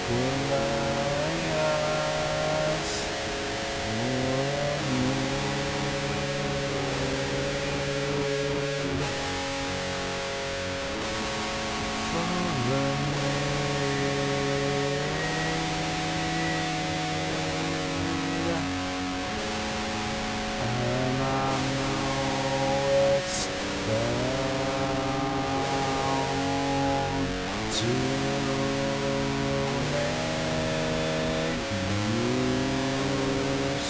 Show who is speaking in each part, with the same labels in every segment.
Speaker 1: will I ask for you? And I know it's bound to make you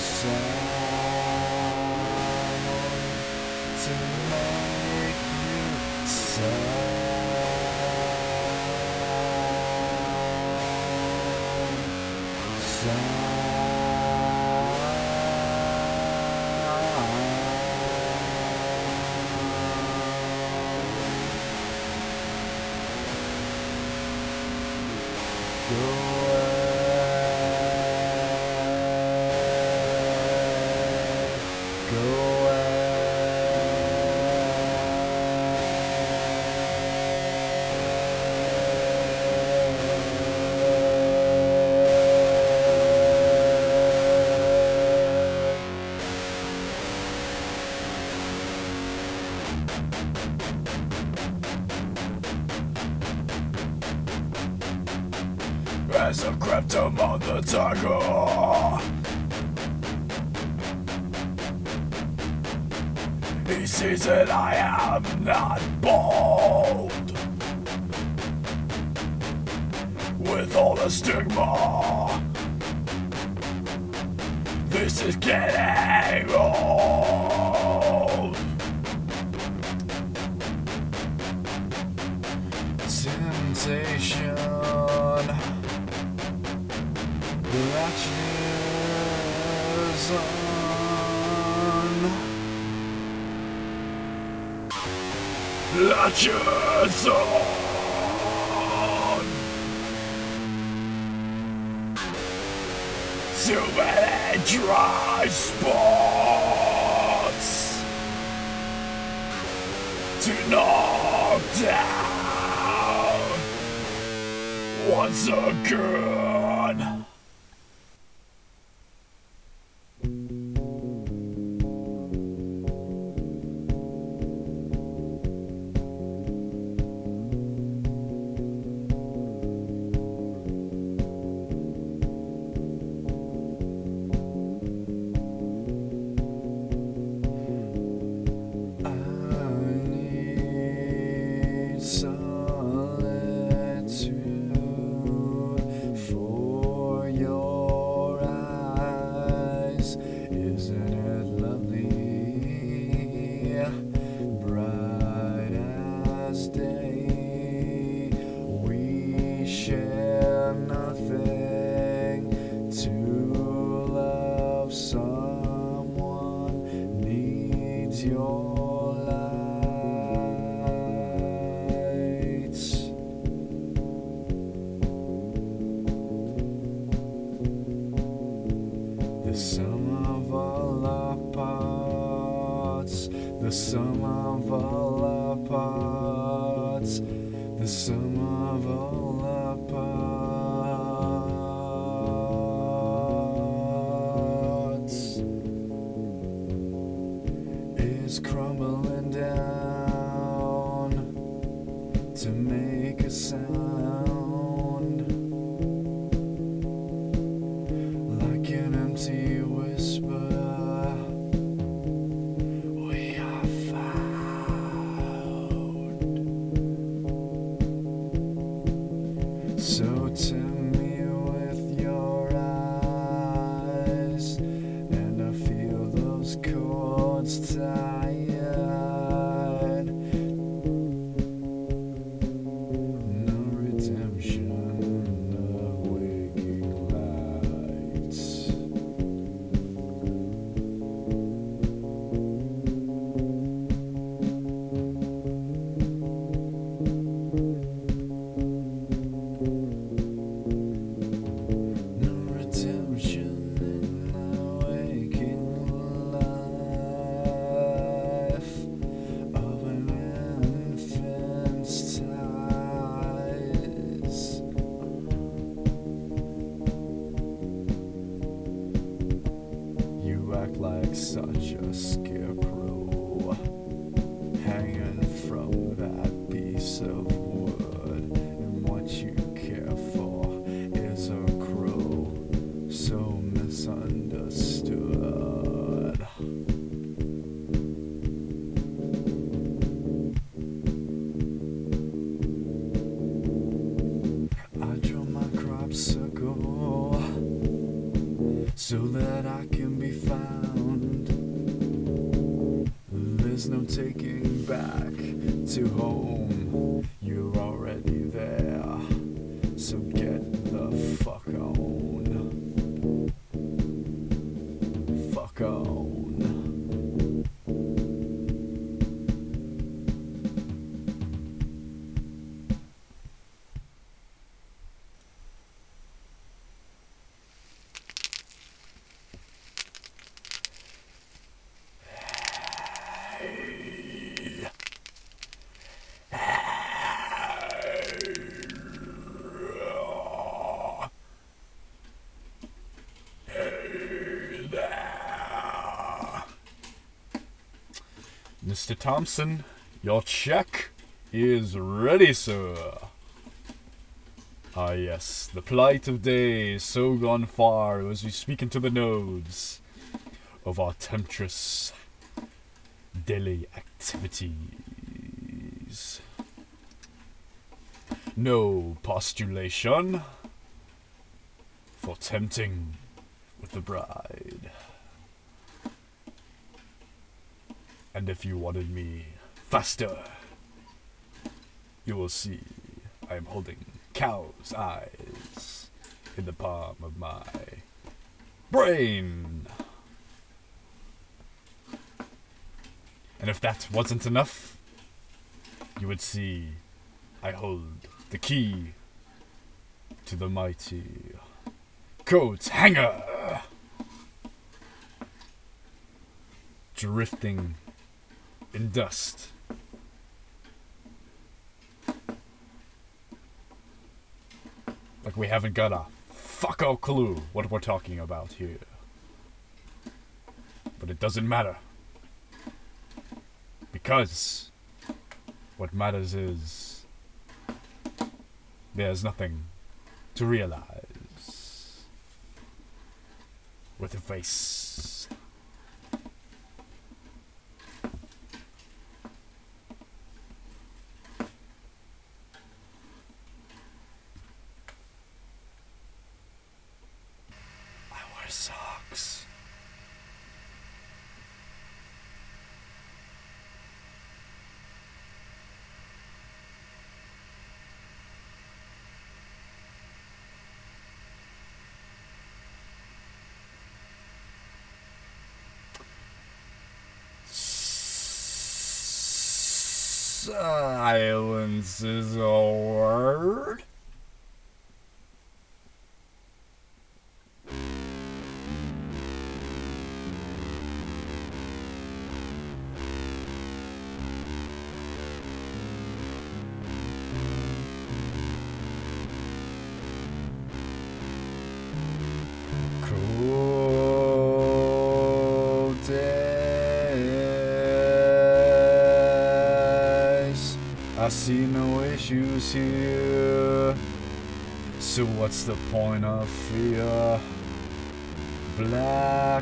Speaker 1: sad, to make you sad. Go away, go as I crept among the tiger, he sees that I am not bold with all the stigma. This is getting old. Temptation latches on, latches on. Too many dry spots to knock down once again. Solitude for your eyes, isn't it lovely? Bright as day, we share nothing. To love someone needs your lights. The sum of all our parts, the sum of all our parts, the sum of all our parts is crumbling down to make a sound, like an empty whisper. We are found. such a scarecrow hanging from that piece of wood, and what you care for is a crow so misunderstood. I draw my crop circle so that I can be found. There's no taking back to home. You're already there, so get the fuck on. Fuck on. Mr. Thompson, your check is ready, sir. Ah yes, the plight of day is so gone far as we speak into the nodes of our temptress daily activities. No postulation for tempting with the bride. And if you wanted me faster, you will see I am holding cow's eyes in the palm of my brain. And if that wasn't enough, you would see I hold the key to the mighty coat hanger, drifting in dust. Like we haven't got a fuck all clue what we're talking about here. But it doesn't matter. Because what matters is there's nothing to realize with a face. Socks. Silence is a word. I see no issues here, so what's the point of fear? Black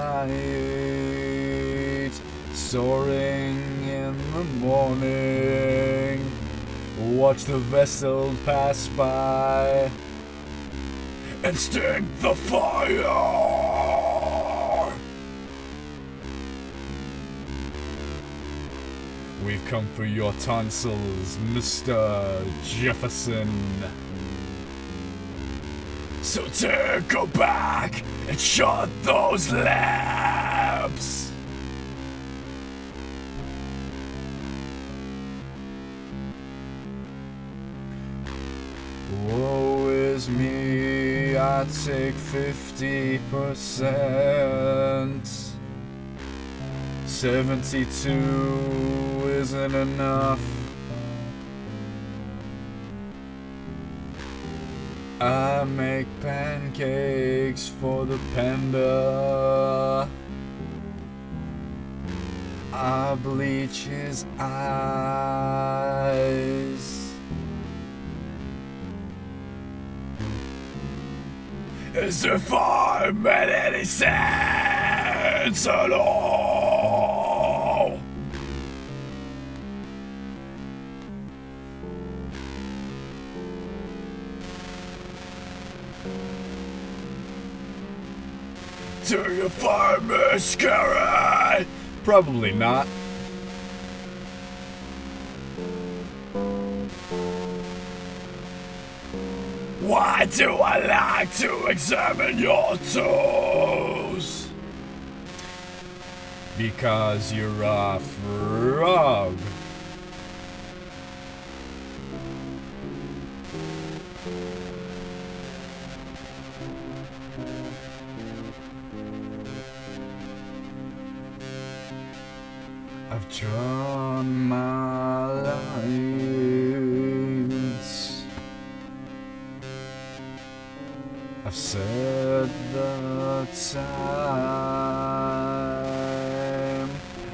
Speaker 1: night, soaring in the morning. Watch the vessel pass by and sting the fire. We've come for your tonsils, Mr. Jefferson. So go back and shut those lamps. Woe is me, I take 50%. 72 isn't enough. I make pancakes for the panda. I bleach his eyes. As if I made any sense at all. Do you find me scary? Probably not. Why do I like to examine your toes? Because you're a frog. I've drawn my lines. I've set the time.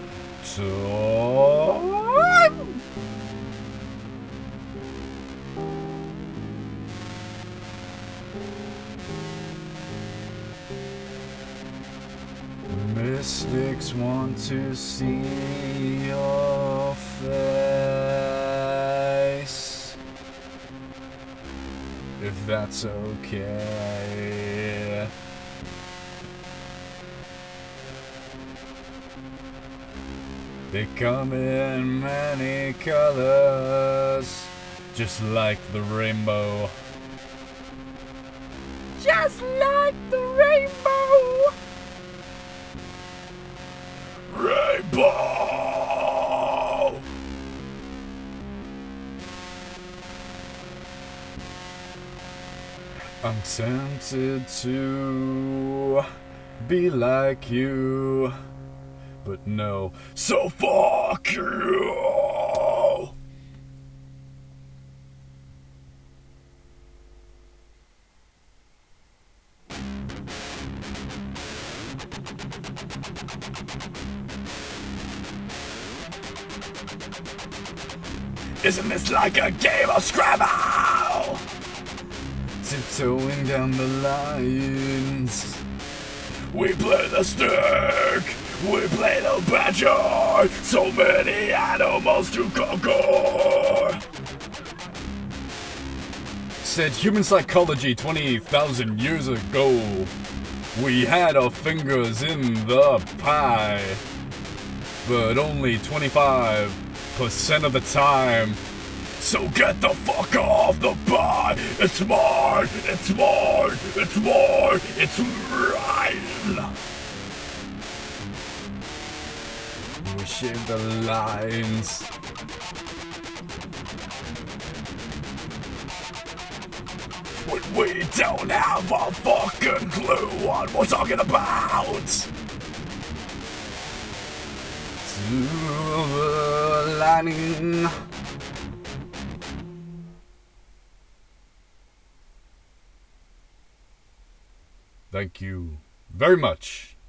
Speaker 1: Mystics want to see your face, if that's okay. They come in many colors, just like the rainbow. Just like the rainbow! Rainbow! I'm tempted to be like you, but no, so fuck you! Isn't this like a game of Scrabble? Tiptoeing down the lines. We play the snake, we play the badger. So many animals to conquer. Said human psychology 20,000 years ago. We had our fingers in the pie, but only 25% of the time. So get the fuck off the pie. It's mine, it's mine, it's mine, it's mine. We shave the lines. When we don't have a fucking clue what we're talking about. Silver lining. Thank you very much.